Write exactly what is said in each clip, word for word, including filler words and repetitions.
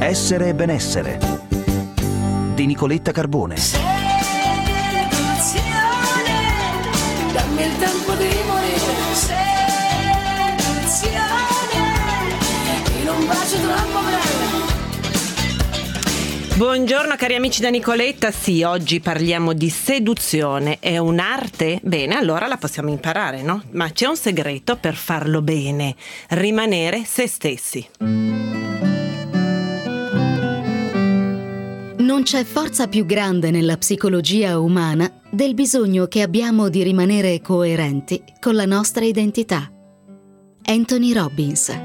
Essere e benessere di Nicoletta Carbone. Seduzione, dammi il tempo di morire. Seduzione, in un bacio troppo bello. Buongiorno cari amici da Nicoletta, sì, oggi parliamo di seduzione. È un'arte? Bene, allora la possiamo imparare, no? Ma c'è un segreto per farlo bene: rimanere se stessi. Non c'è forza più grande nella psicologia umana del bisogno che abbiamo di rimanere coerenti con la nostra identità. Anthony Robbins.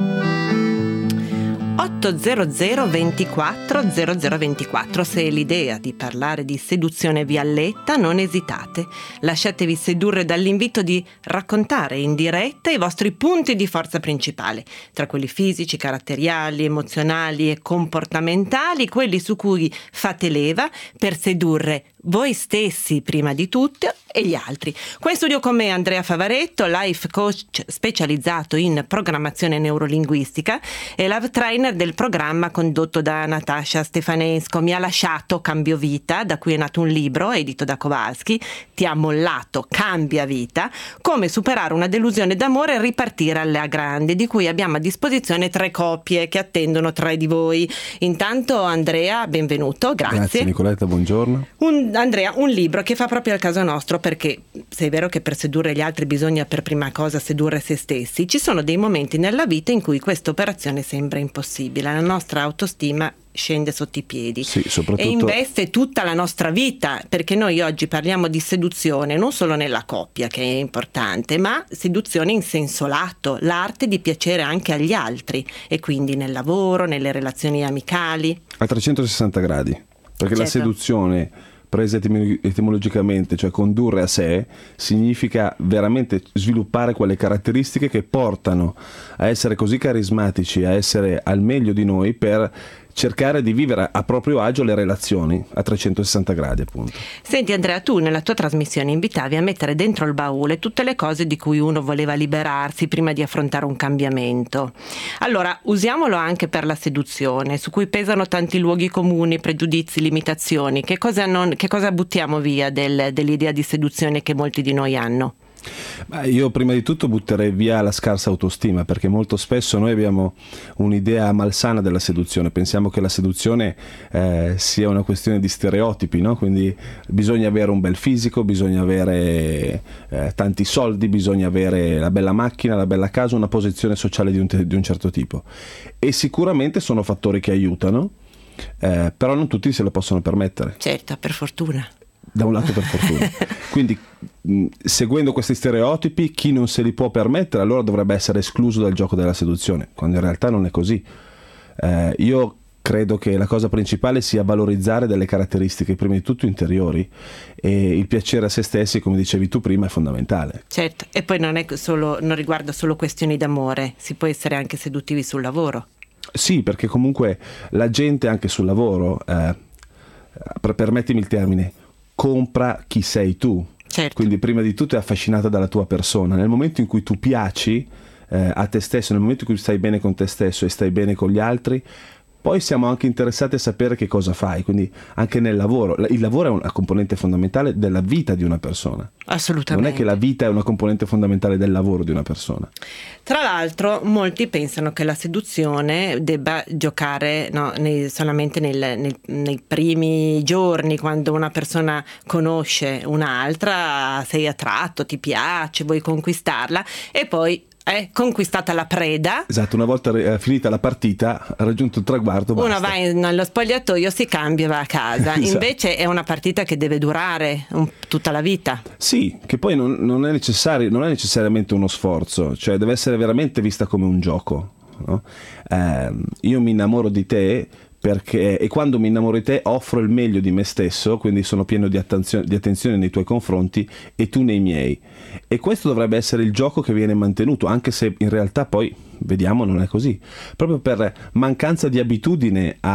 otto zero zero ventiquattro zero zero ventiquattro. Se l'idea di parlare di seduzione vi alletta, non esitate. Lasciatevi sedurre dall'invito di raccontare in diretta i vostri punti di forza principali, tra quelli fisici, caratteriali, emozionali e comportamentali, quelli su cui fate leva per sedurre voi stessi prima di tutto e gli altri. Qua in studio con me Andrea Favaretto, life coach specializzato in programmazione neurolinguistica e love trainer del programma condotto da Natasha Stefanesco. Mi ha lasciato Cambio Vita, da cui è nato un libro edito da Kowalski, Ti ha mollato, cambia vita, come superare una delusione d'amore e ripartire alla grande, di cui abbiamo a disposizione tre copie che attendono tre di voi. Intanto Andrea, benvenuto, grazie. Grazie Nicoletta, buongiorno. Un Andrea, un libro che fa proprio al caso nostro, perché se è vero che per sedurre gli altri bisogna per prima cosa sedurre se stessi, ci sono dei momenti nella vita in cui questa operazione sembra impossibile, la nostra autostima scende sotto i piedi, sì, soprattutto... e investe tutta la nostra vita, perché noi oggi parliamo di seduzione non solo nella coppia, che è importante, ma seduzione in senso lato, l'arte di piacere anche agli altri, e quindi nel lavoro, nelle relazioni amicali, a trecentosessanta gradi, perché certo. La seduzione presa etimologicamente, cioè condurre a sé, significa veramente sviluppare quelle caratteristiche che portano a essere così carismatici, a essere al meglio di noi per cercare di vivere a proprio agio le relazioni a trecentosessanta gradi, appunto. Senti Andrea, tu nella tua trasmissione invitavi a mettere dentro il baule tutte le cose di cui uno voleva liberarsi prima di affrontare un cambiamento. Allora, usiamolo anche per la seduzione, su cui pesano tanti luoghi comuni, pregiudizi, limitazioni. Che cosa, non, che cosa buttiamo via del, dell'idea di seduzione che molti di noi hanno? Beh, io prima di tutto butterei via la scarsa autostima, perché molto spesso noi abbiamo un'idea malsana della seduzione, pensiamo che la seduzione eh, sia una questione di stereotipi, no? Quindi bisogna avere un bel fisico, bisogna avere eh, tanti soldi, bisogna avere la bella macchina, la bella casa, una posizione sociale di un, te- di un certo tipo, e sicuramente sono fattori che aiutano, eh, però non tutti se lo possono permettere. Certo, per fortuna. Da un lato per fortuna. Quindi mh, seguendo questi stereotipi, chi non se li può permettere allora dovrebbe essere escluso dal gioco della seduzione, quando in realtà non è così. Eh, io credo che la cosa principale sia valorizzare delle caratteristiche prima di tutto interiori, e il piacere a se stessi, come dicevi tu prima, è fondamentale. Certo, e poi non è solo, non riguarda solo questioni d'amore, si può essere anche seduttivi sul lavoro. Sì, perché comunque la gente anche sul lavoro, eh, permettimi il termine, compra chi sei tu. Certo. Quindi prima di tutto è affascinata dalla tua persona. Nel momento in cui tu piaci eh, a te stesso, nel momento in cui stai bene con te stesso e stai bene con gli altri, poi siamo anche interessati a sapere che cosa fai. Quindi anche nel lavoro, il lavoro è una componente fondamentale della vita di una persona. Assolutamente. Non è che la vita è una componente fondamentale del lavoro di una persona. Tra l'altro molti pensano che la seduzione debba giocare no, nei, solamente nel, nel, nei primi giorni, quando una persona conosce un'altra, sei attratto, ti piace, vuoi conquistarla, e poi è conquistata la preda. Esatto, una volta eh, finita la partita, ha raggiunto il traguardo, basta. Uno va in, nello spogliatoio, si cambia e va a casa. Esatto. Invece è una partita che deve durare un, tutta la vita. Sì, che poi non, non è necessario, non è necessariamente uno sforzo, cioè deve essere veramente vista come un gioco, no? Eh, io mi innamoro di te perché, e quando mi innamoro di te offro il meglio di me stesso, quindi sono pieno di attenzione, di attenzione nei tuoi confronti e tu nei miei, e questo dovrebbe essere il gioco che viene mantenuto, anche se in realtà poi vediamo non è così, proprio per mancanza di abitudine a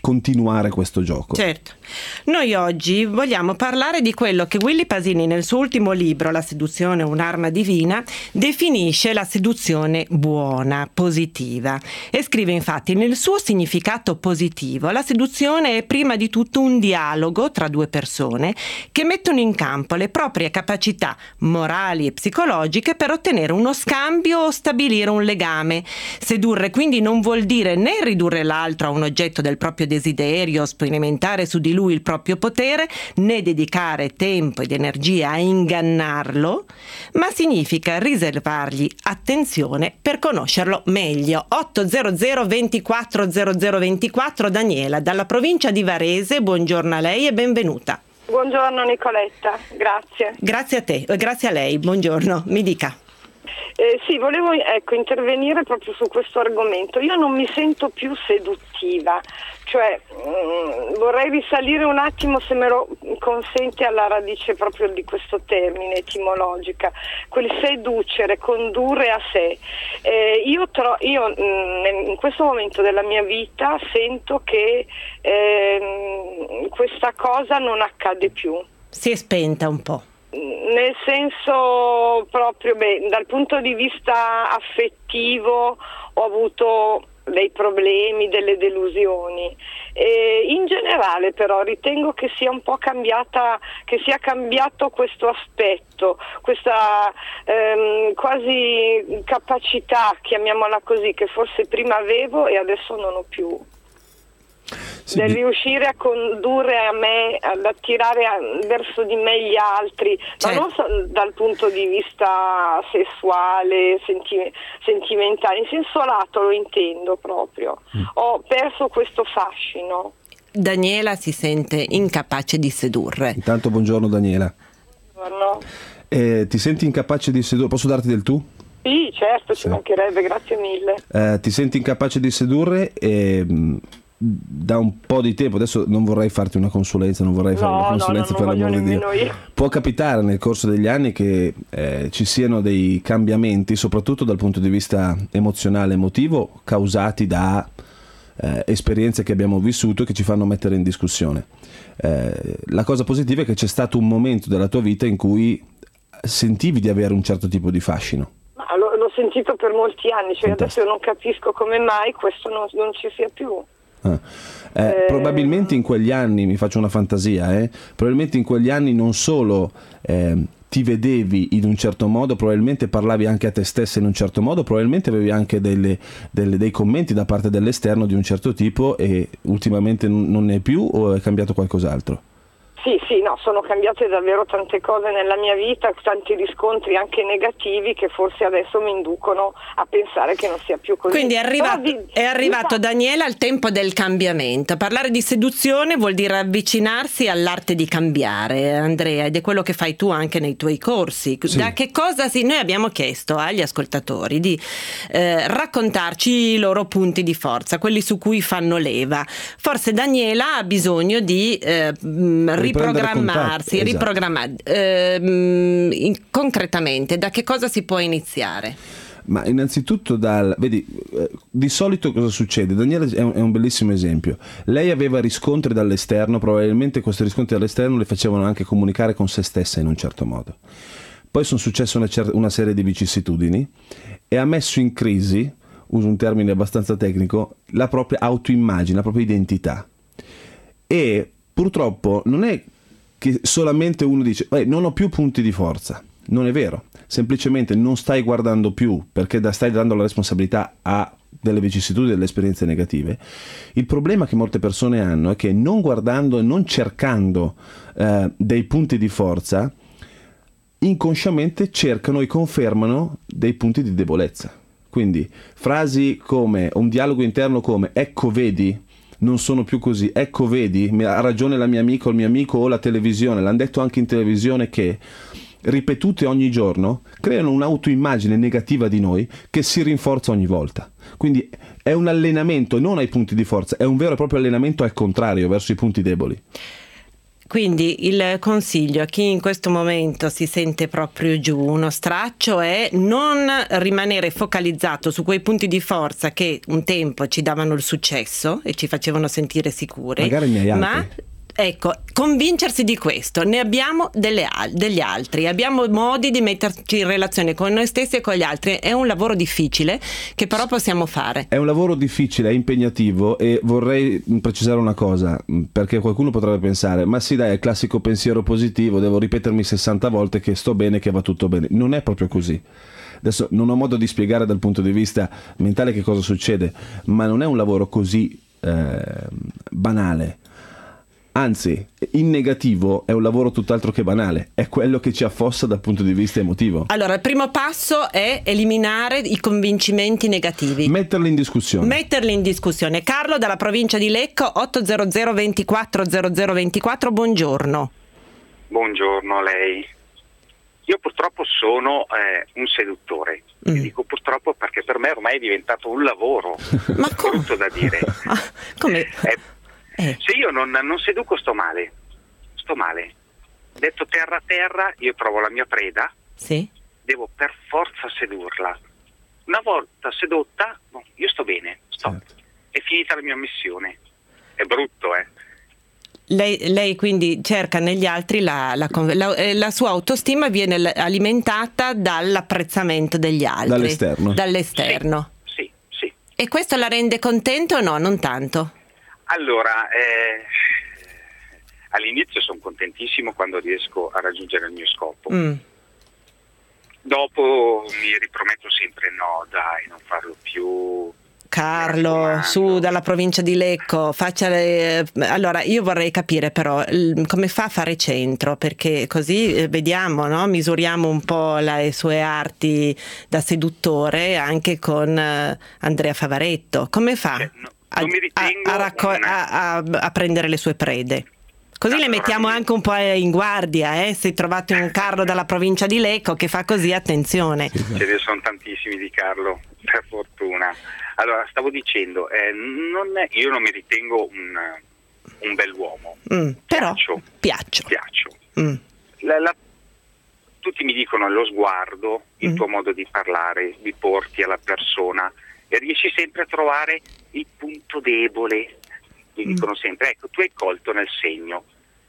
continuare questo gioco. Certo. Noi oggi vogliamo parlare di quello che Willy Pasini nel suo ultimo libro, La seduzione, un'arma divina, definisce la seduzione buona, positiva. E scrive infatti: nel suo significato positivo, la seduzione è prima di tutto un dialogo tra due persone che mettono in campo le proprie capacità morali e psicologiche per ottenere uno scambio o stabilire un legame. Sedurre quindi non vuol dire né ridurre l'altro a un oggetto del proprio desiderio, sperimentare su di lui il proprio potere, né dedicare tempo ed energia a ingannarlo, ma significa riservargli attenzione per conoscerlo meglio. ottocento ventiquattro zero zero ventiquattro, Daniela dalla provincia di Varese, buongiorno a lei e benvenuta. Buongiorno Nicoletta, grazie. Grazie a te, grazie a lei, buongiorno, mi dica. Eh, sì, volevo ecco, intervenire proprio su questo argomento. Io non mi sento più seduttiva, cioè mh, vorrei risalire un attimo, se me lo consente, alla radice proprio di questo termine etimologica, quel seducere, condurre a sé. Eh, io tro- io mh, in questo momento della mia vita sento che eh, questa cosa non accade più. Si è spenta un po'. Nel senso proprio, beh, dal punto di vista affettivo ho avuto dei problemi, delle delusioni. E in generale però ritengo che sia un po' cambiata, che sia cambiato questo aspetto, questa ehm, quasi capacità, chiamiamola così, che forse prima avevo e adesso non ho più. Sì, del riuscire a condurre a me, ad attirare a, verso di me gli altri, certo. Ma non so, dal punto di vista sessuale, senti- sentimentale, in senso lato lo intendo proprio. Mm. Ho perso questo fascino. Daniela si sente incapace di sedurre. Intanto buongiorno Daniela. Buongiorno. Eh, ti senti incapace di sedurre? Posso darti del tu? Sì, certo, sì. Ci mancherebbe, grazie mille. Eh, ti senti incapace di sedurre e da un po' di tempo, adesso non vorrei farti una consulenza, non vorrei no, fare una consulenza, no, no, per l'amore di Dio. Io. Può capitare nel corso degli anni che eh, ci siano dei cambiamenti, soprattutto dal punto di vista emozionale, emotivo, causati da eh, esperienze che abbiamo vissuto che ci fanno mettere in discussione. Eh, la cosa positiva è che c'è stato un momento della tua vita in cui sentivi di avere un certo tipo di fascino. Ma l'ho, l'ho sentito per molti anni, cioè adesso io non capisco come mai questo non, non ci sia più. Ah. Eh, eh... Probabilmente in quegli anni, mi faccio una fantasia, eh, probabilmente in quegli anni non solo eh, ti vedevi in un certo modo, probabilmente parlavi anche a te stessa in un certo modo, probabilmente avevi anche delle, delle, dei commenti da parte dell'esterno di un certo tipo e ultimamente non ne è più, o è cambiato qualcos'altro? Sì, sì, no, sono cambiate davvero tante cose nella mia vita, tanti riscontri anche negativi che forse adesso mi inducono a pensare che non sia più così. Quindi è arrivato, di, è arrivato di... Daniela al tempo del cambiamento. Parlare di seduzione vuol dire avvicinarsi all'arte di cambiare, Andrea, ed è quello che fai tu anche nei tuoi corsi. Sì. Da che cosa si... Noi abbiamo chiesto agli ascoltatori di eh, raccontarci i loro punti di forza, quelli su cui fanno leva. Forse Daniela ha bisogno di eh, riprogrammarsi, esatto. riprogrammare eh, concretamente. Da che cosa si può iniziare? Ma innanzitutto dal, vedi, eh, di solito cosa succede? Daniela è un, è un bellissimo esempio. Lei aveva riscontri dall'esterno, probabilmente questi riscontri dall'esterno le facevano anche comunicare con se stessa in un certo modo. Poi sono successe una, cer- una serie di vicissitudini e ha messo in crisi, uso un termine abbastanza tecnico, la propria autoimmagine, la propria identità. E purtroppo non è che solamente uno dice eh, non ho più punti di forza, non è vero, semplicemente non stai guardando più perché stai dando la responsabilità a delle vicissitudini, delle esperienze negative. Il problema che molte persone hanno è che non guardando e non cercando eh, dei punti di forza, inconsciamente cercano e confermano dei punti di debolezza. Quindi frasi come un dialogo interno come ecco vedi, non sono più così, ecco vedi, ha ragione la mia amica o il mio amico o la televisione, l'hanno detto anche in televisione, che ripetute ogni giorno creano un'autoimmagine negativa di noi che si rinforza ogni volta. Quindi è un allenamento non ai punti di forza, è un vero e proprio allenamento al contrario, verso i punti deboli. Quindi il consiglio a chi in questo momento si sente proprio giù, uno straccio, è non rimanere focalizzato su quei punti di forza che un tempo ci davano il successo e ci facevano sentire sicuri, magari ne hai altri. ma ecco, convincersi di questo. Ne abbiamo delle al- degli altri, abbiamo modi di metterci in relazione con noi stessi e con gli altri. È un lavoro difficile che però possiamo fare. È un lavoro difficile, è impegnativo, e vorrei precisare una cosa, perché qualcuno potrebbe pensare: ma sì, dai, è il classico pensiero positivo, devo ripetermi sessanta volte che sto bene, che va tutto bene. Non è proprio così. Adesso non ho modo di spiegare dal punto di vista mentale che cosa succede, ma non è un lavoro così eh, banale. Anzi, in negativo è un lavoro tutt'altro che banale, è quello che ci affossa dal punto di vista emotivo. Allora, il primo passo è eliminare i convincimenti negativi. Metterli in discussione. Metterli in discussione. Carlo dalla provincia di Lecco, otto zero zero due quattro zero zero due quattro, buongiorno. Buongiorno a lei. Io purtroppo sono eh, un seduttore. Mm. Dico purtroppo perché per me ormai è diventato un lavoro. Ma come? Brutto da dire. Ah, come? Eh, Eh. Se io non, non seduco sto male, sto male. Detto terra a terra, io trovo la mia preda, sì. Devo per forza sedurla. Una volta sedotta, no, io sto bene, sto. Certo. È finita la mia missione. È brutto, eh. Lei, lei quindi cerca negli altri la, la, la, la sua autostima viene alimentata dall'apprezzamento degli altri. Dall'esterno. Dall'esterno. Sì, sì, sì. E questo la rende contento o no? Non tanto? Allora, eh, all'inizio sono contentissimo quando riesco a raggiungere il mio scopo. Mm. Dopo mi riprometto sempre: no, dai, non farlo più. Carlo, su dalla provincia di Lecco, faccia le... Allora, io vorrei capire però come fa a fare centro, perché così vediamo, no? Misuriamo un po' le sue arti da seduttore anche con Andrea Favaretto. Come fa? Cioè, no. A, a, a, racco- a, a, a prendere le sue prede? Così le mettiamo anche un po' in guardia, eh? Se trovate un Carlo dalla provincia di Lecco che fa così, attenzione. Ce ne sono tantissimi di Carlo, per fortuna. Allora, stavo dicendo, eh, non è, io non mi ritengo un, un bell'uomo. Mm, però piaccio. Piaccio. piaccio. Mm. La, la, tutti mi dicono lo sguardo, il mm. tuo modo di parlare, di porti alla persona, e riesci sempre a trovare il punto debole. Mi mm. dicono sempre: ecco, tu hai colto nel segno.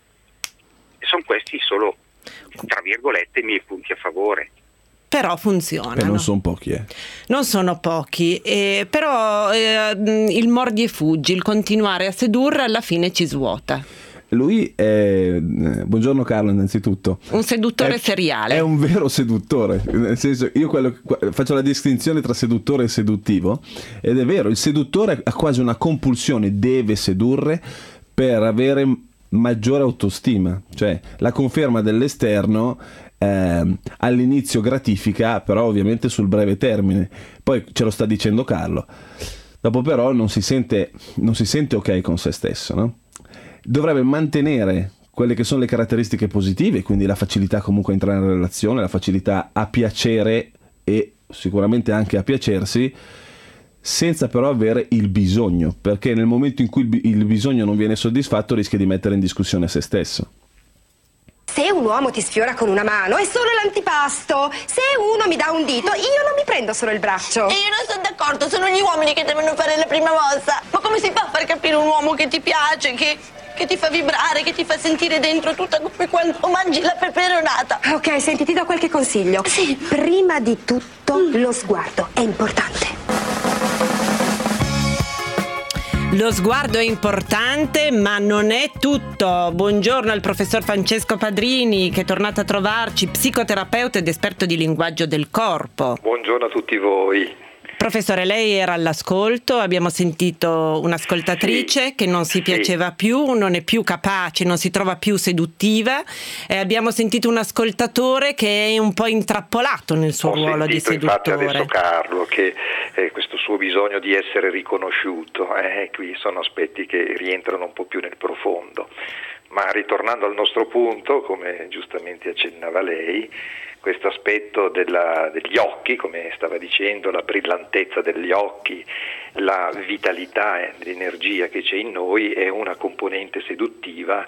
E sono questi solo, tra virgolette, i miei punti a favore. Però funziona. E non sono pochi, eh. Non sono pochi, eh, però eh, il mordi e fuggi, il continuare a sedurre alla fine ci svuota. Lui è, buongiorno Carlo, innanzitutto. Un seduttore è, seriale. È un vero seduttore, nel senso, io quello, faccio la distinzione tra seduttore e seduttivo, ed è vero, il seduttore ha quasi una compulsione, deve sedurre per avere maggiore autostima, cioè la conferma dell'esterno eh, all'inizio gratifica, però ovviamente sul breve termine, poi ce lo sta dicendo Carlo, dopo però non si sente, non si sente ok con se stesso, no? Dovrebbe mantenere quelle che sono le caratteristiche positive, quindi la facilità comunque a entrare in relazione, la facilità a piacere e sicuramente anche a piacersi, senza però avere il bisogno, perché nel momento in cui il bisogno non viene soddisfatto rischia di mettere in discussione se stesso. Se un uomo ti sfiora con una mano è solo l'antipasto. Se uno mi dà un dito, io non mi prendo solo il braccio. E io non sono d'accordo, sono gli uomini che devono fare la prima mossa. Ma come si fa a far capire un uomo che ti piace, che, che ti fa vibrare, che ti fa sentire dentro tutta come quando mangi la peperonata? Ok, senti, ti do qualche consiglio. Sì. Prima di tutto, mm. lo sguardo è importante. Lo sguardo è importante, ma non è tutto. Buongiorno al professor Francesco Padrini, che è tornato a trovarci, psicoterapeuta ed esperto di linguaggio del corpo. Buongiorno a tutti voi. Professore, lei era all'ascolto, abbiamo sentito un'ascoltatrice sì, che non si piaceva sì. più, non è più capace, non si trova più seduttiva, e abbiamo sentito un ascoltatore che è un po' intrappolato nel suo Ho ruolo di seduttore. Infatti adesso Carlo che eh, questo suo bisogno di essere riconosciuto, eh, qui sono aspetti che rientrano un po' più nel profondo. Ma ritornando al nostro punto, come giustamente accennava lei, questo aspetto della, degli occhi, come stava dicendo, la brillantezza degli occhi la vitalità e l'energia che c'è in noi è una componente seduttiva,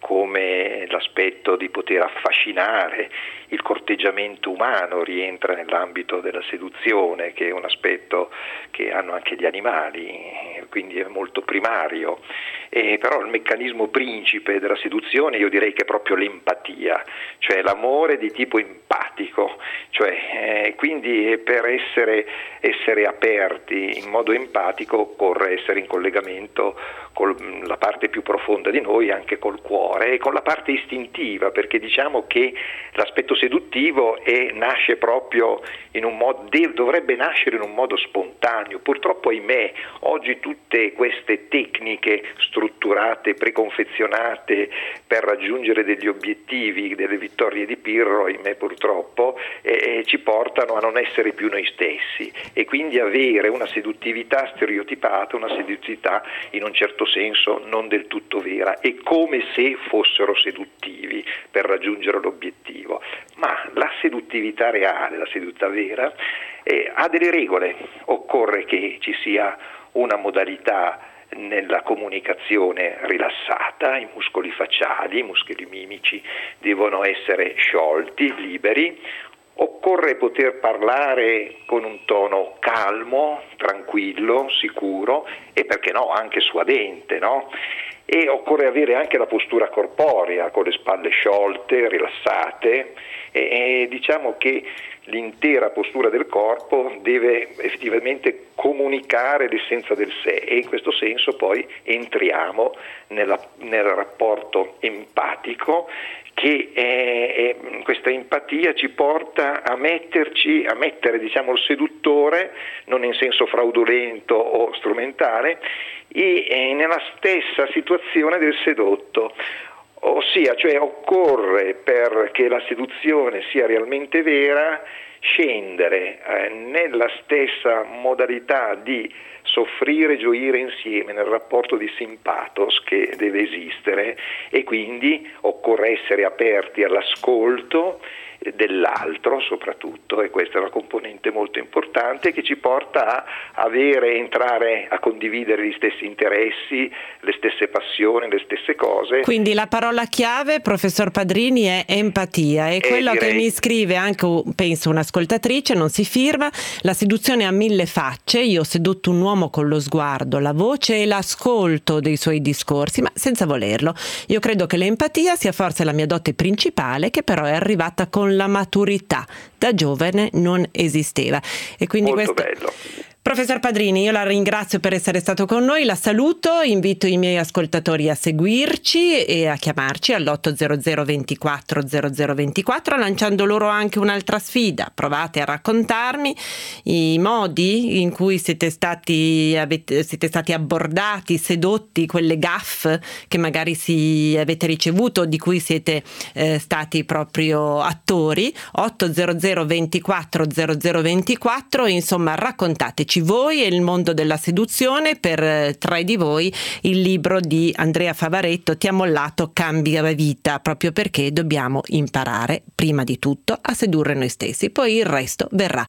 come l'aspetto di poter affascinare. Il corteggiamento umano rientra nell'ambito della seduzione, che è un aspetto che hanno anche gli animali, quindi è molto primario. E però il meccanismo principe della seduzione io direi che è proprio l'empatia, cioè l'amore di tipo empatico, cioè eh, quindi per essere, essere aperti in modo empatico occorre essere in collegamento con la parte più profonda di noi, anche col cuore, e con la parte istintiva, perché diciamo che l'aspetto seduttivo è, nasce proprio in un modo, dovrebbe nascere in un modo spontaneo. Purtroppo, ahimè, oggi tutte queste tecniche strutturate, preconfezionate per raggiungere degli obiettivi, delle vittorie di Pirro, ahimè purtroppo, eh, ci portano a non essere più noi stessi, e quindi avere una seduttività stereotipata, una seduttività in un certo senso non del tutto vera, è come se fossero seduttivi per raggiungere l'obiettivo. Ma la seduttività reale, la seduttività vera, eh, ha delle regole. Occorre che ci sia una modalità nella comunicazione rilassata, i muscoli facciali, i muscoli mimici devono essere sciolti, liberi. Occorre poter parlare con un tono calmo, tranquillo, sicuro e, perché no, anche suadente, no? E occorre avere anche la postura corporea, con le spalle sciolte, rilassate, e, e diciamo che l'intera postura del corpo deve effettivamente comunicare l'essenza del sé, e in questo senso poi entriamo nella, nel rapporto empatico, che è, è, questa empatia ci porta a metterci, a mettere diciamo il seduttore, non in senso fraudolento o strumentale, e, e nella stessa situazione del sedotto. Ossia, cioè occorre, perché la seduzione sia realmente vera, scendere eh, nella stessa modalità di soffrire e gioire insieme, nel rapporto di simpatos che deve esistere, e quindi occorre essere aperti all'ascolto dell'altro soprattutto, e questa è una componente molto importante che ci porta a avere, entrare a condividere gli stessi interessi, le stesse passioni, le stesse cose. Quindi la parola chiave, professor Padrini, è empatia, e quello direi... che mi scrive anche, penso, un'ascoltatrice, non si firma: la seduzione ha mille facce, io ho sedotto un uomo con lo sguardo, la voce e l'ascolto dei suoi discorsi, ma senza volerlo. Io credo che l'empatia sia forse la mia dote principale, che però è arrivata con la maturità, da giovane non esisteva. E quindi molto questo... bello. Professor Padrini, io la ringrazio per essere stato con noi, la saluto, invito i miei ascoltatori a seguirci e a chiamarci all'otto zero zero ventiquattro zero zero ventiquattro, lanciando loro anche un'altra sfida. Provate a raccontarmi i modi in cui siete stati, avete, siete stati abbordati, sedotti, quelle gaffe che magari si avete ricevuto, di cui siete eh, stati proprio attori. Otto zero zero ventiquattro zero zero ventiquattro, insomma raccontateci voi e il mondo della seduzione. Per tre di voi il libro di Andrea Favaretto, Ti ha mollato, cambia vita, proprio perché dobbiamo imparare prima di tutto a sedurre noi stessi, poi il resto verrà.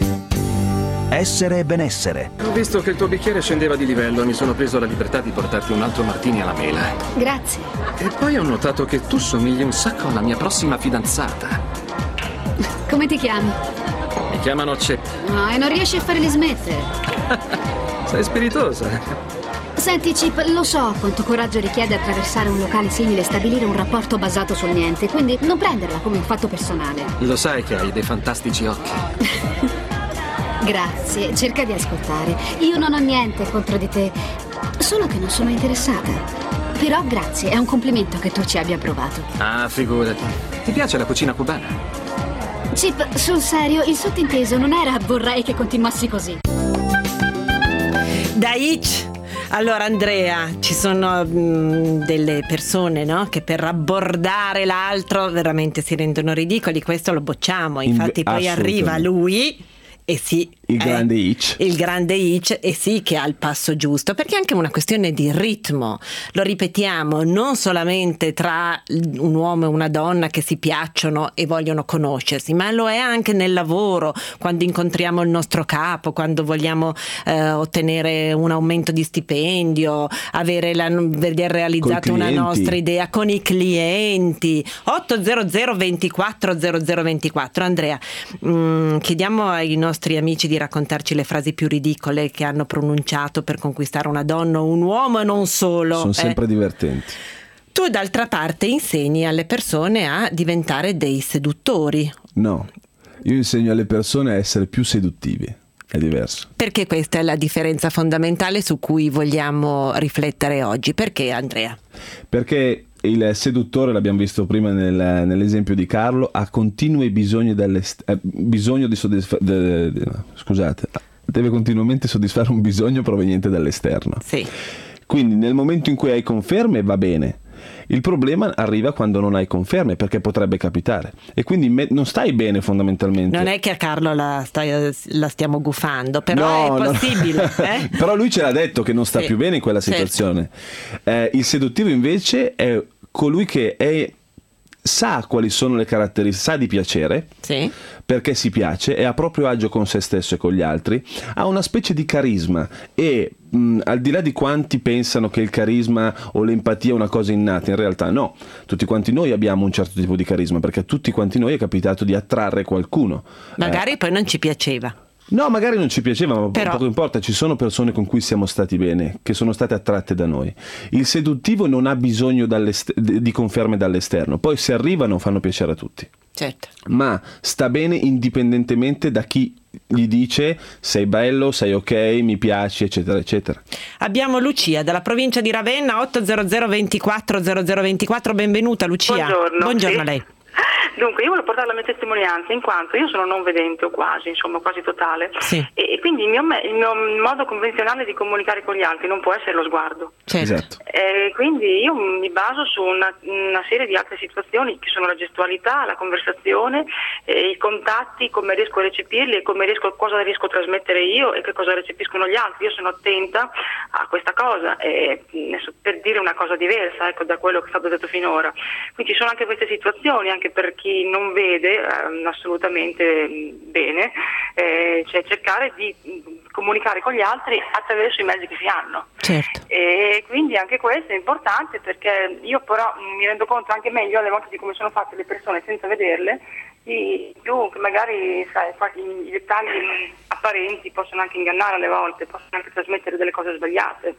Essere e benessere. Ho visto che il tuo bicchiere scendeva di livello e mi sono preso la libertà di portarti un altro martini alla mela. Grazie. E poi ho notato che tu somigli un sacco alla mia prossima fidanzata. Come ti chiami? Mi chiamano Cep. No, e non riesci a farli smettere. Sei spiritosa. Senti, Chip, lo so quanto coraggio richiede attraversare un locale simile e stabilire un rapporto basato sul niente, quindi non prenderla come un fatto personale. Lo sai che hai dei fantastici occhi. Grazie, cerca di ascoltare. Io non ho niente contro di te, solo che non sono interessata. Però grazie, è un complimento che tu ci abbia provato. Ah, figurati. Ti piace la cucina cubana? Chip, sul serio, il sottinteso non era vorrei che continuassi così. Daic. Allora Andrea, ci sono mh, delle persone, no, che per abbordare l'altro veramente si rendono ridicoli, questo lo bocciamo, infatti poi arriva lui E sì, il eh, grande Hitch. Il grande Hitch, e sì che ha il passo giusto, perché è anche una questione di ritmo. Lo ripetiamo, non solamente tra un uomo e una donna che si piacciono e vogliono conoscersi, ma lo è anche nel lavoro, quando incontriamo il nostro capo, quando vogliamo eh, ottenere un aumento di stipendio, avere la, veder realizzata una nostra idea con i clienti. otto zero zero ventiquattro zero zero ventiquattro. Andrea, mh, chiediamo ai nostri amici di raccontarci le frasi più ridicole che hanno pronunciato per conquistare una donna o un uomo, e non solo. Sono eh. sempre divertenti. Tu d'altra parte insegni alle persone a diventare dei seduttori. No, io insegno alle persone a essere più seduttivi. È diverso. Perché questa è la differenza fondamentale su cui vogliamo riflettere oggi. Perché, Andrea? Perché il seduttore, l'abbiamo visto prima nel, nell'esempio di Carlo, ha continui bisogni eh, bisogno di soddisfare de, de, scusate deve continuamente soddisfare un bisogno proveniente dall'esterno. Sì. Quindi nel momento in cui hai conferme va bene. Il problema arriva quando non hai conferme, perché potrebbe capitare, e quindi me- non stai bene fondamentalmente. Non è che a Carlo la, stai, la stiamo gufando, però no, è possibile. No. Eh? Però lui ce l'ha detto che non sta sì. più bene in quella situazione. Certo. Eh, il seduttivo invece è colui che è, sa quali sono le caratteristiche, sa di piacere, sì. perché si piace, è a proprio agio con se stesso e con gli altri, ha una specie di carisma e mh, al di là di quanti pensano che il carisma o l'empatia è una cosa innata, in realtà no, tutti quanti noi abbiamo un certo tipo di carisma, perché a tutti quanti noi è capitato di attrarre qualcuno. Magari eh, poi non ci piaceva. No, magari non ci piaceva, ma Però... poco importa, ci sono persone con cui siamo stati bene, che sono state attratte da noi. Il seduttivo non ha bisogno di conferme dall'esterno, poi se arrivano fanno piacere a tutti. Certo. Ma sta bene indipendentemente da chi gli dice sei bello, sei ok, mi piaci, eccetera, eccetera. Abbiamo Lucia dalla provincia di Ravenna, otto zero zero ventiquattro zero zero ventiquattro, benvenuta Lucia. Buongiorno. Buongiorno sì. a lei. Dunque, io volevo portare la mia testimonianza in quanto io sono non vedente o quasi, insomma quasi totale, sì. e, e quindi il mio, me, il mio modo convenzionale di comunicare con gli altri non può essere lo sguardo. Certo. Esatto. E quindi io mi baso su una, una serie di altre situazioni che sono la gestualità, la conversazione, eh, i contatti, come riesco a recepirli e come riesco, cosa riesco a trasmettere io e che cosa recepiscono gli altri. Io sono attenta a questa cosa, e, per dire una cosa diversa, ecco, da quello che è stato detto finora. Quindi ci sono anche queste situazioni, anche per chi non vede eh, assolutamente bene, eh, cioè cercare di comunicare con gli altri attraverso i mezzi che si hanno. Certo. E quindi anche questo è importante, perché io però mi rendo conto anche meglio alle volte di come sono fatte le persone senza vederle, di più che magari sai, i dettagli apparenti possono anche ingannare alle volte, possono anche trasmettere delle cose sbagliate.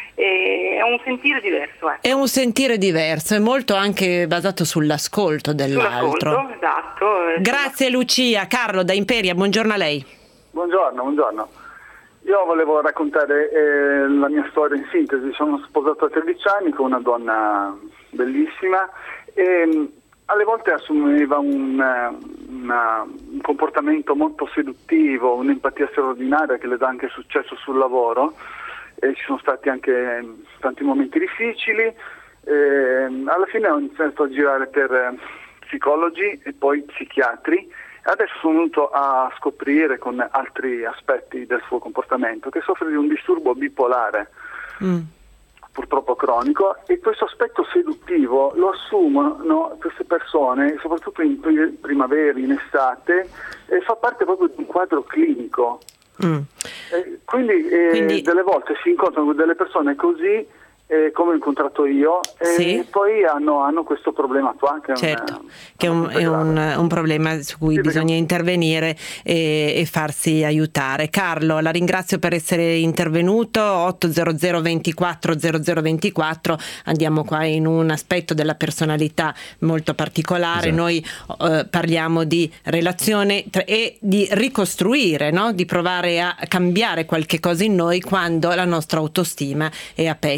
E è un sentire diverso. Ecco. È un sentire diverso, è molto anche basato sull'ascolto dell'altro. Sull'ascolto, esatto. Grazie Lucia. Carlo da Imperia, buongiorno a lei. Buongiorno, buongiorno. Io volevo raccontare eh, la mia storia in sintesi. Sono sposato a tredici anni con una donna bellissima e mh, alle volte assumeva un, una, un comportamento molto seduttivo, un'empatia straordinaria che le dà anche successo sul lavoro. E ci sono stati anche tanti momenti difficili. E alla fine ho iniziato a girare per psicologi e poi psichiatri. Adesso sono venuto a scoprire con altri aspetti del suo comportamento che soffre di un disturbo bipolare, mm. purtroppo cronico, e questo aspetto seduttivo lo assumono queste persone, soprattutto in primavera, in estate, e fa parte proprio di un quadro clinico. Mm. E quindi, eh, quindi delle volte si incontrano con delle persone così, Eh, come ho incontrato io, e sì. poi hanno, hanno questo problema qua che certo, è, un, che è, un, è un, un problema su cui sì, bisogna perché... intervenire e, e farsi aiutare. Carlo, la ringrazio per essere intervenuto. Otto zero zero ventiquattro zero zero ventiquattro, andiamo qua in un aspetto della personalità molto particolare. Esatto. Noi eh, parliamo di relazione tra, e di ricostruire, no? Di provare a cambiare qualche cosa in noi quando la nostra autostima è a pezzi. Come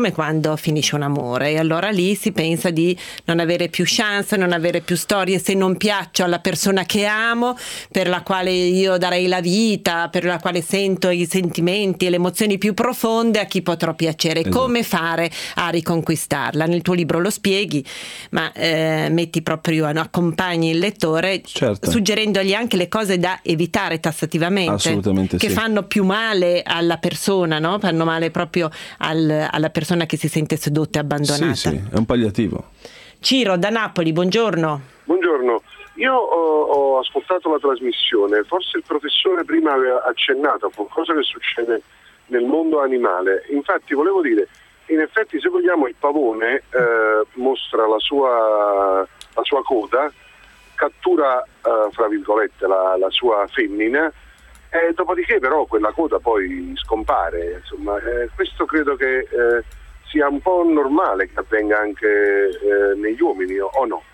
come quando finisce un amore, e allora lì si pensa di non avere più chance, non avere più storie. Se non piaccio alla persona che amo, per la quale io darei la vita, per la quale sento i sentimenti e le emozioni più profonde, a chi potrò piacere? Esatto. Come fare a riconquistarla? Nel tuo libro lo spieghi, ma eh, metti proprio, no, accompagni il lettore, certo, suggerendogli anche le cose da evitare tassativamente. Assolutamente che sì. Fanno più male alla persona, no? Fanno male proprio al, alla persona che si sente sedotta e abbandonata. Sì, sì, è un palliativo. Ciro da Napoli, buongiorno. Buongiorno, io ho, ho ascoltato la trasmissione, forse il professore prima aveva accennato a qualcosa che succede nel mondo animale. Infatti volevo dire, in effetti se vogliamo il pavone eh, mostra la sua, la sua coda, cattura eh, fra virgolette la, la sua femmina, e dopodiché però quella coda poi scompare. Insomma, eh, questo credo che eh, sia un po' normale che avvenga anche eh, negli uomini, o, o no?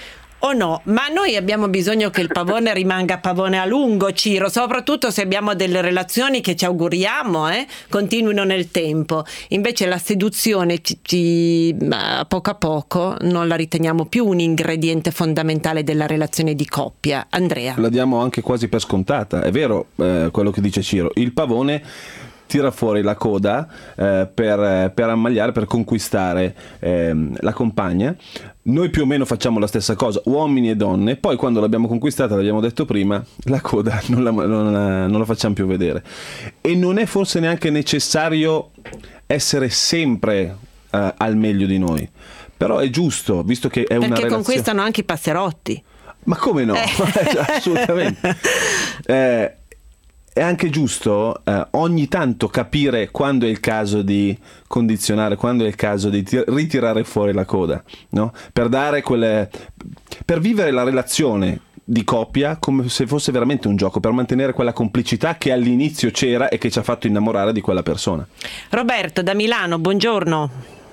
O no, ma noi abbiamo bisogno che il pavone rimanga pavone a lungo, Ciro, soprattutto se abbiamo delle relazioni che ci auguriamo eh, continuino nel tempo. Invece la seduzione ci, ci, a poco a poco non la riteniamo più un ingrediente fondamentale della relazione di coppia. Andrea. La diamo anche quasi per scontata. È vero eh, quello che dice Ciro, il pavone tira fuori la coda eh, per, per ammagliare, per conquistare eh, la compagna. Noi più o meno facciamo la stessa cosa, uomini e donne, poi quando l'abbiamo conquistata, l'abbiamo detto prima, la coda non la, non la, non la facciamo più vedere. E non è forse neanche necessario essere sempre eh, al meglio di noi, però è giusto, visto che è una relazione... Perché conquistano anche i passerotti. Ma come no? Eh. Assolutamente. Eh, È anche giusto eh, ogni tanto capire quando è il caso di condizionare, quando è il caso di tir- ritirare fuori la coda, no? Per dare quelle, per vivere la relazione di coppia come se fosse veramente un gioco, per mantenere quella complicità che all'inizio c'era e che ci ha fatto innamorare di quella persona. Roberto da Milano, buongiorno.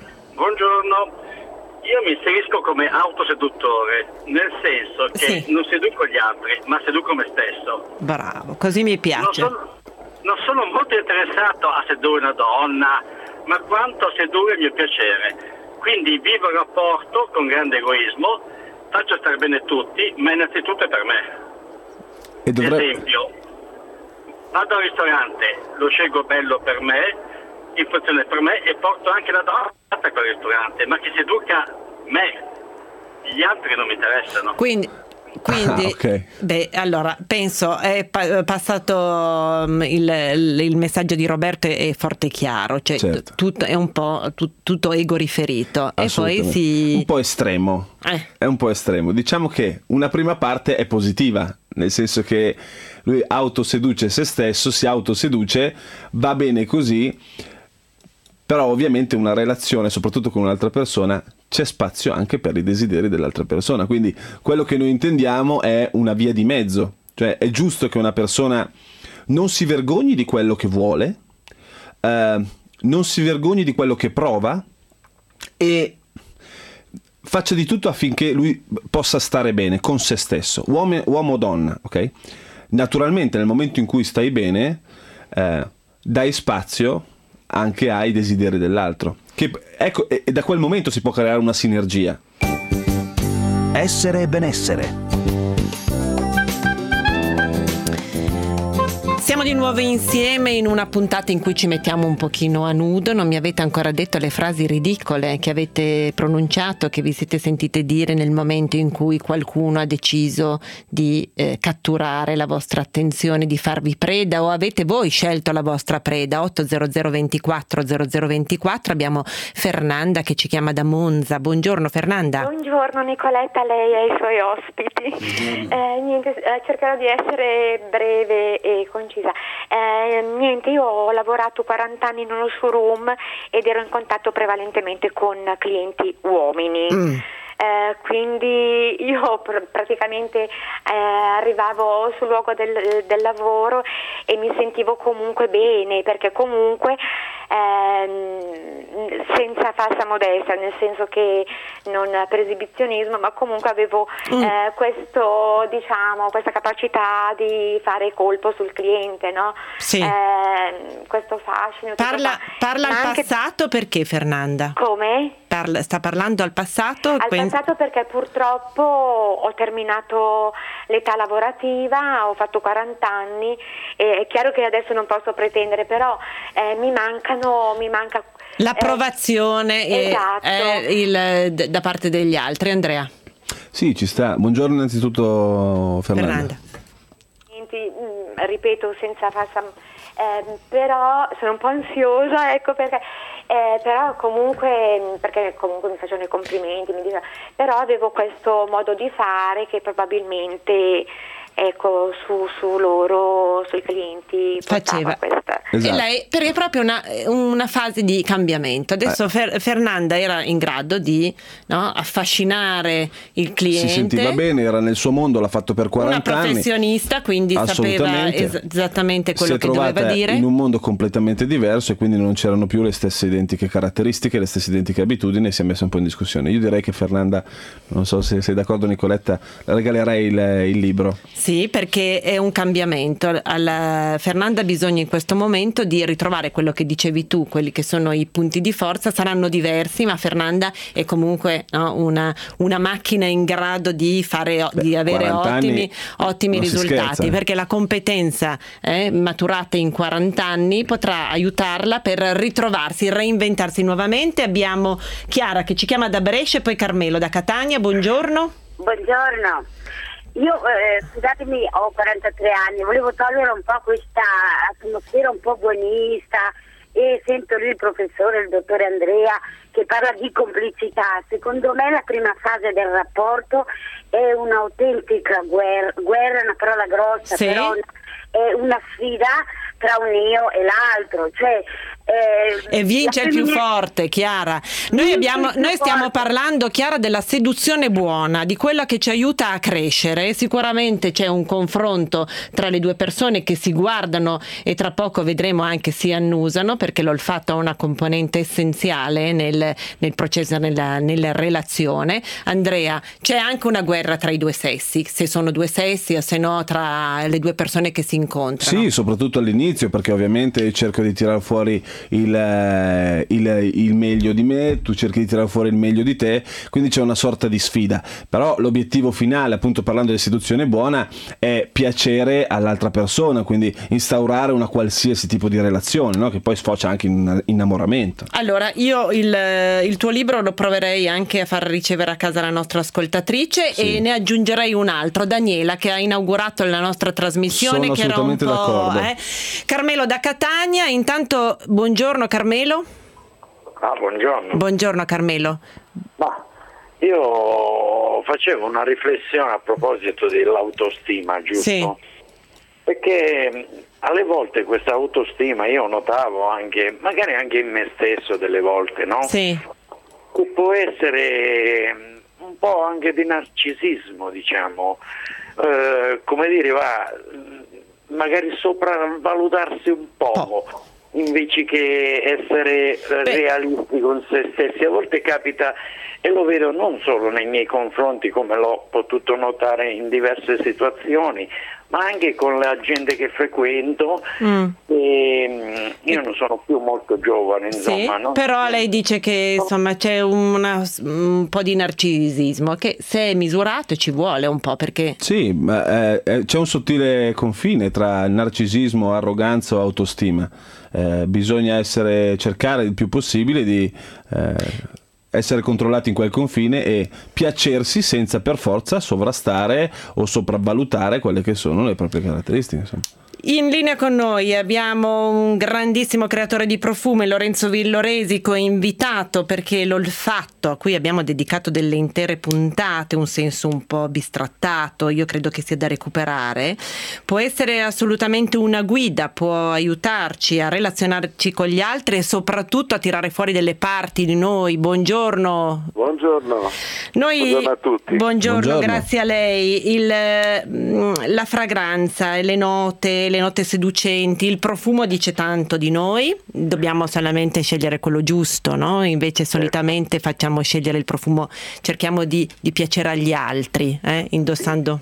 Buongiorno. Io mi inserisco come autoseduttore, nel senso che sì. non seduco gli altri, ma seduco me stesso. Bravo, così mi piace. Non sono, non sono molto interessato a sedurre una donna, ma quanto a sedurre il mio piacere. Quindi vivo il rapporto con grande egoismo, faccio stare bene tutti, ma innanzitutto è per me. E dovre... Ad esempio, vado al ristorante, lo scelgo bello per me, in funzione per me, e porto anche la donna a quel ristorante, ma che seduca me, gli altri non mi interessano. Quindi, quindi ah, okay. beh, allora penso è pa- passato um, il, il messaggio di Roberto è, è forte e chiaro, cioè certo. tutto è un po' tu, tutto ego riferito e poi si un po' estremo. Eh. È un po' estremo. Diciamo che una prima parte è positiva, nel senso che lui autoseduce se stesso, si autoseduce, va bene così. Però ovviamente una relazione, soprattutto con un'altra persona, c'è spazio anche per i desideri dell'altra persona. Quindi quello che noi intendiamo è una via di mezzo. Cioè è giusto che una persona non si vergogni di quello che vuole, eh, non si vergogni di quello che prova e faccia di tutto affinché lui possa stare bene con se stesso, uomo, uomo o donna, ok? Naturalmente nel momento in cui stai bene, eh, dai spazio anche ai desideri dell'altro, che ecco, e da quel momento si può creare una sinergia. Essere e benessere. Siamo di nuovo insieme in una puntata in cui ci mettiamo un pochino a nudo. Non mi avete ancora detto le frasi ridicole che avete pronunciato, che vi siete sentite dire nel momento in cui qualcuno ha deciso di eh, catturare la vostra attenzione, di farvi preda, o avete voi scelto la vostra preda. otto zero zero ventiquattro zero zero ventiquattro. Abbiamo Fernanda che ci chiama da Monza. Buongiorno Fernanda. Buongiorno Nicoletta, lei e i suoi ospiti. Eh, niente, eh, cercherò di essere breve e concisa. Eh, niente, io ho lavorato quaranta anni in uno showroom ed ero in contatto prevalentemente con clienti uomini. Mm. Eh, quindi io pr- praticamente eh, arrivavo sul luogo del, del lavoro e mi sentivo comunque bene, perché comunque ehm, senza falsa modestia, nel senso che non per esibizionismo, ma comunque avevo mm. eh, questo, diciamo, questa capacità di fare colpo sul cliente, no? Sì. Eh, questo fascino. Parla, parla al anche... passato perché, Fernanda? Come? Parla, sta parlando al passato? Al Quindi... passato perché purtroppo ho terminato l'età lavorativa, ho fatto quaranta anni e è chiaro che adesso non posso pretendere, però eh, mi mancano, mi manca l'approvazione eh, e, esatto. eh, il, d- da parte degli altri. Andrea? Sì, ci sta. Buongiorno innanzitutto, Fernanda. Fernanda. Mh, ripeto senza falsa, eh, però sono un po' ansiosa, ecco perché. Eh, però comunque, perché comunque mi facevano i complimenti, mi dicevano, però avevo questo modo di fare che probabilmente, ecco, su, su loro, sui clienti faceva questa. Esatto. E lei, perché è proprio una, una fase di cambiamento. Adesso eh. Fer, Fernanda era in grado di, no, affascinare il cliente. Si sentiva bene, era nel suo mondo, l'ha fatto per quaranta una anni. Una professionista, quindi sapeva es- esattamente quello che doveva dire. In un mondo completamente diverso e quindi non c'erano più le stesse identiche caratteristiche, le stesse identiche abitudini, e si è messa un po' in discussione. Io direi che Fernanda, non so se sei d'accordo Nicoletta, le regalerei il, il libro. Sì, perché è un cambiamento. Alla Fernanda bisogna in questo momento di ritrovare quello che dicevi tu, quelli che sono i punti di forza. Saranno diversi, ma Fernanda è comunque, no, una, una macchina in grado di fare, Beh, di avere ottimi, ottimi risultati, perché la competenza eh, maturata in quaranta anni potrà aiutarla per ritrovarsi, reinventarsi nuovamente. Abbiamo Chiara che ci chiama da Brescia e poi Carmelo da Catania. Buongiorno. Buongiorno. Io, eh, scusatemi, ho quarantatré anni, volevo togliere un po' questa atmosfera un po' buonista e sento lì il professore, il dottore Andrea, che parla di complicità. Secondo me la prima fase del rapporto è un'autentica guerra, guerra è una parola grossa, sì. Però è una sfida tra un io e l'altro, cioè e vince il più forte, Chiara. Noi, abbiamo, noi stiamo parlando, Chiara, della seduzione buona, di quella che ci aiuta a crescere. Sicuramente c'è un confronto tra le due persone che si guardano e tra poco vedremo anche si annusano, perché l'olfatto ha una componente essenziale nel, nel processo, nella, nella relazione. Andrea, c'è anche una guerra tra i due sessi, se sono due sessi o se no tra le due persone che si incontrano. Sì, soprattutto all'inizio, perché ovviamente cerco di tirare fuori Il, il, il meglio di me, tu cerchi di tirare fuori il meglio di te, quindi c'è una sorta di sfida. Però l'obiettivo finale, appunto parlando di seduzione buona, è piacere all'altra persona, quindi instaurare una qualsiasi tipo di relazione, no? Che poi sfocia anche in innamoramento. Allora io il, il tuo libro lo proverei anche a far ricevere a casa la nostra ascoltatrice, sì. E ne aggiungerei un altro, Daniela, che ha inaugurato la nostra trasmissione. Sono che era un po', d'accordo. Eh. Carmelo da Catania, intanto buongiorno Carmelo. Ah, buongiorno. Buongiorno Carmelo. Ma io facevo una riflessione a proposito dell'autostima, giusto? Sì. Perché alle volte questa autostima io notavo anche, magari anche in me stesso delle volte, no? Sì. Che può essere un po' anche di narcisismo, diciamo, eh, come dire, va, magari sopravvalutarsi un po'. po'. Invece che essere Beh. realisti con se stessi. A volte capita, e lo vedo non solo nei miei confronti, come l'ho potuto notare in diverse situazioni, ma anche con la gente che frequento. mm. e, io non sono più molto giovane, insomma, sì, no? Però lei dice che insomma c'è una, un po' di narcisismo che se è misurato ci vuole un po', perché sì, ma eh, c'è un sottile confine tra narcisismo, arroganza o autostima. Eh, bisogna essere cercare il più possibile di eh, essere controllati in quel confine e piacersi senza per forza sovrastare o sopravvalutare quelle che sono le proprie caratteristiche, insomma. In linea con noi abbiamo un grandissimo creatore di profumi, Lorenzo Villoresi, invitato perché l'olfatto, a cui abbiamo dedicato delle intere puntate, un senso un po' bistrattato, io credo che sia da recuperare, può essere assolutamente una guida, può aiutarci a relazionarci con gli altri e soprattutto a tirare fuori delle parti di noi. Buongiorno. Buongiorno. Noi, buongiorno a tutti. Buongiorno, buongiorno. Grazie a lei. Il, la fragranza, le note, note, le note seducenti, il profumo dice tanto di noi, dobbiamo solamente scegliere quello giusto, no? Invece solitamente facciamo scegliere il profumo, cerchiamo di, di piacere agli altri, eh? Indossando.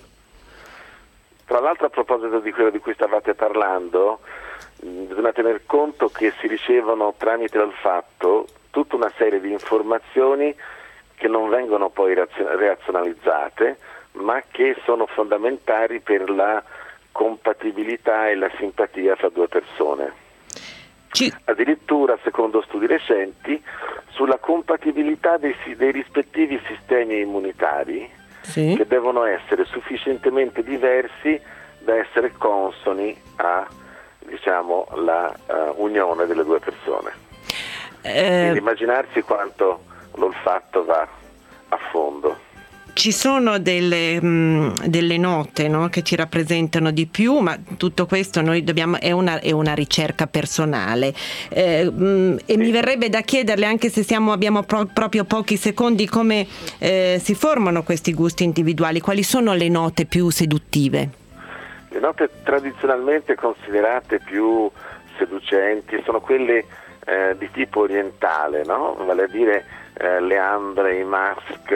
Tra l'altro, a proposito di quello di cui stavate parlando, bisogna tener conto che si ricevono tramite l'olfatto tutta una serie di informazioni che non vengono poi razionalizzate, ma che sono fondamentali per la compatibilità e la simpatia fra due persone. Ci... Addirittura, secondo studi recenti, sulla compatibilità dei, dei rispettivi sistemi immunitari, sì, che devono essere sufficientemente diversi da essere consoni a, diciamo, la uh, unione delle due persone. Eh... Quindi immaginarsi quanto l'olfatto va a fondo. Ci sono delle, mh, delle note, no, che ci rappresentano di più, ma tutto questo noi dobbiamo, è una, è una ricerca personale, eh, mh, e mi verrebbe da chiederle, anche se siamo, abbiamo pro, proprio pochi secondi, come eh, si formano questi gusti individuali, quali sono le note più seduttive? Le note tradizionalmente considerate più seducenti sono quelle eh, di tipo orientale, no? Vale a dire eh, le ambre, i musk,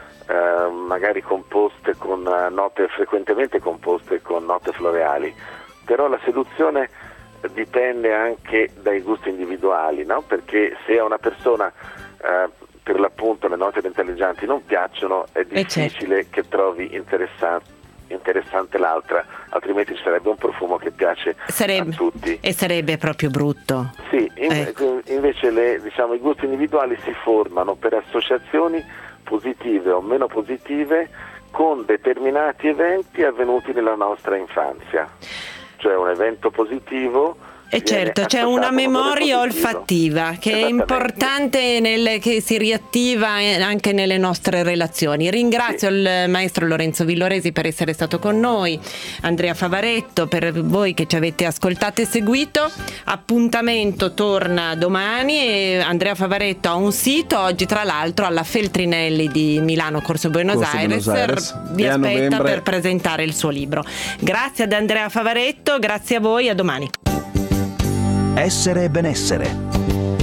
eh, magari composte con uh, note, frequentemente composte con note floreali. Però la seduzione dipende anche dai gusti individuali, no? Perché se a una persona eh, per l'appunto le note intelligenti non piacciono, è difficile certo. che trovi interessante interessante l'altra, altrimenti ci sarebbe un profumo che piace sarebbe, a tutti e sarebbe proprio brutto. Sì, in, ecco. invece le, diciamo, i gusti individuali si formano per associazioni positive o meno positive con determinati eventi avvenuti nella nostra infanzia, cioè un evento positivo. E certo, c'è una memoria olfattiva che è importante, nel, che si riattiva anche nelle nostre relazioni. Ringrazio sì. il maestro Lorenzo Villoresi per essere stato con noi, Andrea Favaretto per voi che ci avete ascoltato e seguito. Appuntamento torna domani e Andrea Favaretto ha un sito oggi, tra l'altro alla Feltrinelli di Milano, Corso Buenos, Corso Aires, Buenos Aires, vi e aspetta novembre... per presentare il suo libro. Grazie ad Andrea Favaretto, grazie a voi, a domani. Essere benessere.